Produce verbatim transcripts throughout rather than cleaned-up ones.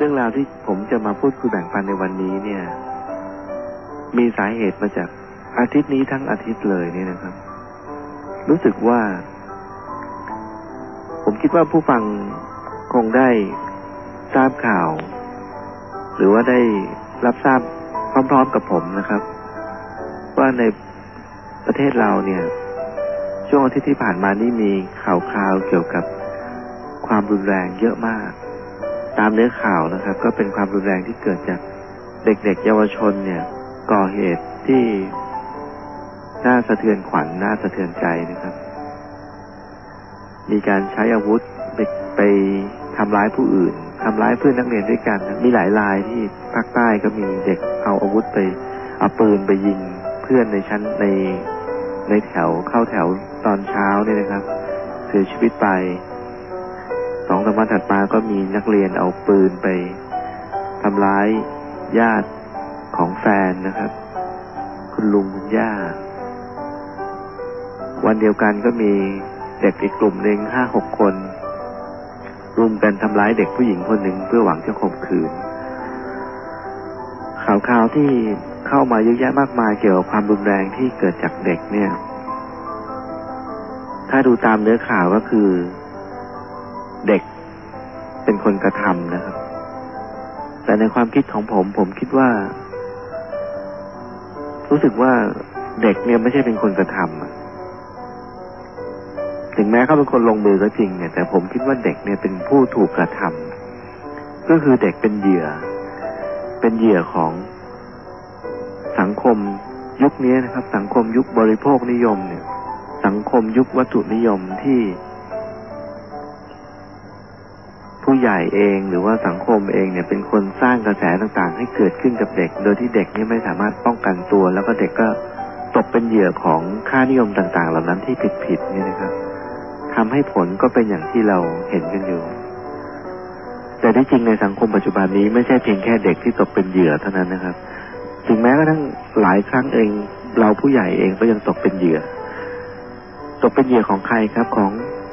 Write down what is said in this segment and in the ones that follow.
รื่องราวที่ผมจะมาพูดคุยแบ่งปันในวันนี้เนี่ยมีสาเหตุมาจากอาทิตย์นี้ทั้งอาทิตย์เลยนี่นะครับรู้สึกว่าผมคิดว่าผู้ฟังคงได้ทราบข่าวหรือว่าได้รับทราบพร้อมๆกับผมนะครับว่าในประเทศเราเนี่ยช่วงอาทิตย์ที่ผ่านมานี่มีข่าวคราวเกี่ยวกับความรุนแรงเยอะมากตามเนื้อข่าวนะครับก็เป็นความรุนแรงที่เกิดจากเด็กๆเยาวชนเนี่ยก่อเหตุที่น่าสะเทือนขวัญน่าสะเทือนใจนะครับมีการใช้อาวุธไปไปทำร้ายผู้อื่นทำร้ายเพื่อนนักเรียนด้วยกันมีหลายรายที่ภาคใต้ก็มีเด็กเอาอาวุธไปเอาปืนไปยิงเพื่อนในชั้นในในแถวเข้าแถวตอนเช้าเนี่ยนะครับเสียชีวิตไปสองสามวันถัดมาก็มีนักเรียนเอาปืนไปทำร้ายญาติของแฟนนะครับคุณลุงคุณย่าวันเดียวกันก็มีเด็กอีกกลุ่มหนึ่งห้าหกคนรุมกันทำร้ายเด็กผู้หญิงคนหนึ่งเพื่อหวังจะข่มขืนข่าวข่าวที่เข้ามาเยอะแยะมากมายเกี่ยวกับความรุนแรงที่เกิดจากเด็กเนี่ยถ้าดูตามเนื้อข่าวก็คือเด็กเป็นคนกระทำนะครับแต่ในความคิดของผมผมคิดว่ารู้สึกว่าเด็กเนี่ยไม่ใช่เป็นคนกระทำถึงแม้เขาเป็นคนลงมือก็จริงเนี่ยแต่ผมคิดว่าเด็กเนี่ยเป็นผู้ถูกกระทำก็คือเด็กเป็นเหยื่อเป็นเหยื่อของสังคมยุคนี้นะครับสังคมยุคบริโภคนิยมเนี่ยสังคมยุควัตถุนิยมที่ผู้ใหญ่เองหรือว่าสังคมเองเนี่ยเป็นคนสร้างกระแสต่างๆให้เกิดขึ้นกับเด็กโดยที่เด็กนี่ไม่สามารถป้องกันตัวแล้วก็เด็กก็ตกเป็นเหยื่อของค่านิยมต่างๆเหล่านั้นที่ผิดๆนี่นะครับทำให้ผลก็เป็นอย่างที่เราเห็นกันอยู่แต่ที่จริงในสังคมปัจจุบันนี้ไม่ใช่เพียงแค่เด็กที่ตกเป็นเหยื่อเท่านั้นนะครับถึงแม้กระทั่งหลายครั้งเองเราผู้ใหญ่เองก็ยังตกเป็นเหยื่อตกเป็นเหยื่อของใครครับของ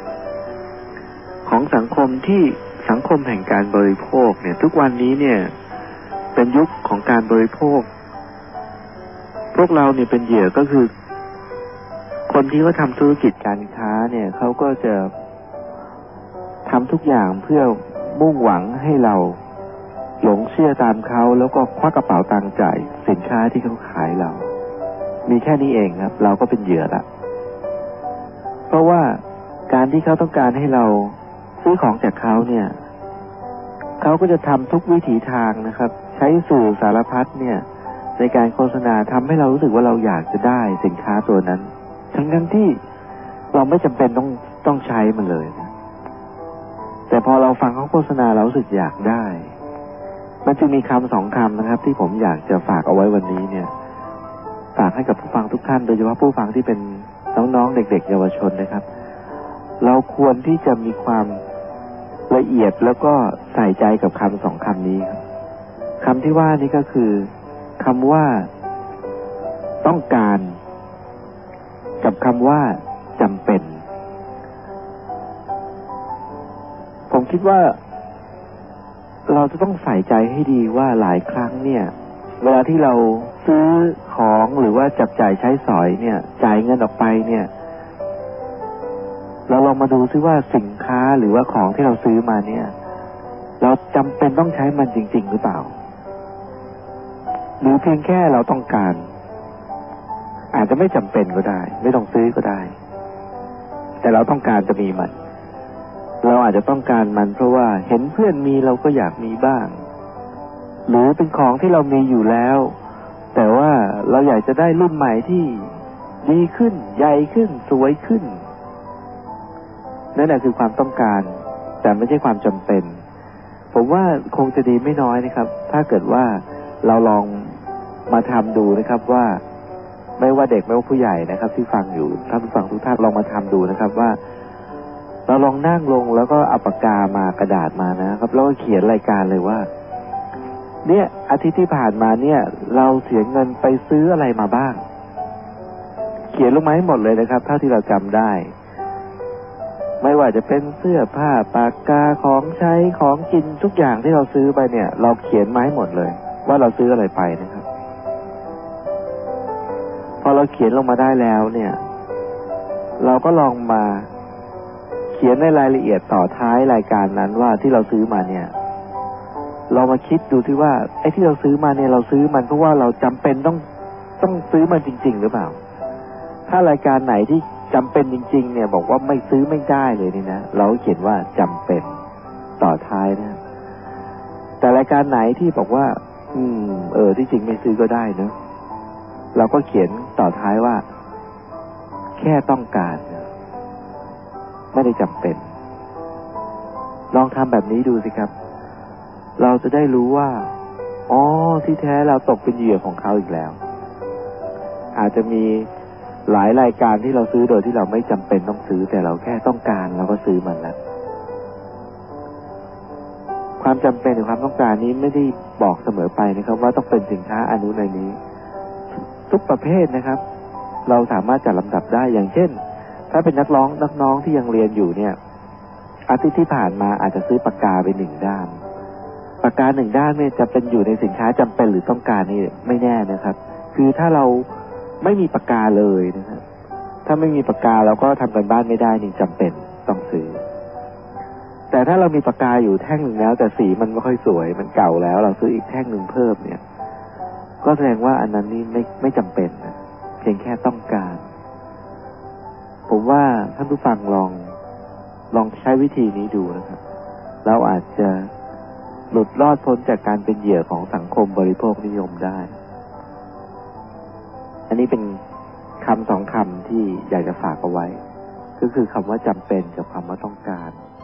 ของสังคมที่สังคมแห่งการบริโภคเนี่ยทุกวันนี้เนี่ยเป็นยุคของการบริโภคพวกเราเนี่ยเป็นเหยื่อก็คือคนที่เขาทำธุรกิจการค้าเนี่ยเขาก็จะทำทุกอย่างเพื่อมุ่งหวังให้เราหลงเชื่อตามเขาแล้วก็ควักกระเป๋าตังค์จ่ายสินค้าที่เขาขายเรามีแค่นี้เองครับเราก็เป็นเหยื่อละเพราะว่าการที่เขาต้องการให้เราซื้อของจากเขาเนี่ยเขาก็จะทำทุกวิถีทางนะครับใช้สื่อสารพัดเนี่ยในการโฆษณาทำให้เรารู้สึกว่าเราอยากจะได้สินค้าตัวนั้นทั้งนั้นที่เราไม่จำเป็นต้องต้องใช้มันเลยนะแต่พอเราฟังเขาโฆษณาเรารู้สึกอยากได้มันจึงมีคำสองคำนะครับที่ผมอยากจะฝากเอาไว้วันนี้เนี่ยฝากให้กับผู้ฟังทุกท่านโดยเฉพาะผู้ฟังที่เป็นน้องๆเด็กๆเยาวชนนะครับเราควรที่จะมีความละเอียดแล้วก็ใส่ใจกับคำสองคำนี้คำที่ว่านี้ก็คือคำว่าต้องการกับคำว่าจำเป็นผมคิดว่าเราจะต้องใส่ใจให้ดีว่าหลายครั้งเนี่ยเวลาที่เราซื้อของหรือว่าจับจ่ายใช้สอยเนี่ยจ่ายเงินออกไปเนี่ยเราลองมาดูซิว่าสินค้าหรือว่าของที่เราซื้อมาเนี่ยเราจำเป็นต้องใช้มันจริงๆหรือเปล่าหรือเพียงแค่เราต้องการอาจจะไม่จำเป็นก็ได้ไม่ต้องซื้อก็ได้แต่เราต้องการจะมีมันเราอาจจะต้องการมันเพราะว่าเห็นเพื่อนมีเราก็อยากมีบ้างหรือเป็นของที่เรามีอยู่แล้วแต่ว่าเราอยากจะได้รุ่นใหม่ที่ดีขึ้นใหญ่ขึ้นสวยขึ้นนั่นแหละคือความต้องการแต่ไม่ใช่ความจำเป็นผมว่าคงจะดีไม่น้อยนะครับถ้าเกิดว่าเราลองมาทำดูนะครับว่าไม่ว่าเด็กไม่ว่าผู้ใหญ่นะครับที่ฟังอยู่ท่านผู้ฟังทุกท่านลองมาทำดูนะครับว่าเราลองนั่งลงแล้วก็เอาปากกามากระดาษมานะครับแล้วก็เขียนรายการเลยว่าเนี่ยอาทิตย์ที่ผ่านมาเนี่ยเราเสียเงินไปซื้ออะไรมาบ้างเขียนลงมาให้หมดเลยนะครับเท่าที่เราจำได้ไม่ว่าจะเป็นเสื้อผ้าปากกาของใช้ของกินทุกอย่างที่เราซื้อไปเนี่ยเราเขียนไม้หมดเลยว่าเราซื้ออะไรไปนะครับพอเราเขียนลงมาได้แล้วเนี่ยเราก็ลองมาเขียนในรายละเอียดต่อท้ายรายการนั้นว่าที่เราซื้อมาเนี่ยเรามาคิดดูที่ว่าไอ้ที่เราซื้อมาเนี่ยเราซื้อมันเพราะว่าเราจำเป็นต้องต้องซื้อมันจริงๆหรือเปล่าถ้ารายการไหนที่จำเป็นจริงๆเนี่ยบอกว่าไม่ซื้อไม่ได้เลยนี่นะเราเขียนว่าจำเป็นต่อท้ายนะแต่รายการไหนที่บอกว่าอืมเออที่จริงไม่ซื้อก็ได้เนอะเราก็เขียนต่อท้ายว่าแค่ต้องการไม่ได้จำเป็นลองทำแบบนี้ดูสิครับเราจะได้รู้ว่าอ๋อที่แท้เราตกเป็นเหยื่อของเขาอีกแล้วอาจจะมีหลายรายการที่เราซื้อโดยที่เราไม่จำเป็นต้องซื้อแต่เราแค่ต้องการเราก็ซื้อมันแล้วความจำเป็นหรือความต้องการนี้ไม่ได้บอกเสมอไปนะครับว่าต้องเป็นสินค้าอนุในนี้ทุกประเภทนะครับเราสามารถจัดลำดับได้อย่างเช่นถ้าเป็นนักร้องนักน้องที่ยังเรียนอยู่เนี่ยอาทิตย์ที่ผ่านมาอาจจะซื้อปากกาไปหนึ่งด้านปากกาหนึ่งด้านเนี่ยจะเป็นอยู่ในสินค้าจำเป็นหรือต้องการนี่ไม่แน่นะครับคือถ้าเราไม่มีปากกาเลยนะครับถ้าไม่มีปากกาเราก็ทำกันบ้านไม่ได้นี่จำเป็นต้องซื้อแต่ถ้าเรามีปากกาอยู่แท่งหนึ่งแล้วแต่สีมันไม่ค่อยสวยมันเก่าแล้วเราซื้ออีกแท่งหนึ่งเพิ่มเนี่ยก็แสดงว่าอันนั้นนี่ไม่ไม่จำเป็นนะเพียงแค่ต้องการผมว่าท่านผู้ฟังลองลองใช้วิธีนี้ดูนะครับเราอาจจะหลุดรอดพ้นจากการเป็นเหยื่อของสังคมบริโภคนิยมได้อันนี้เป็นคำสองคำที่อยากจะฝากเอาไว้ก็คือคำว่าจำเป็นกับคำว่าต้องการ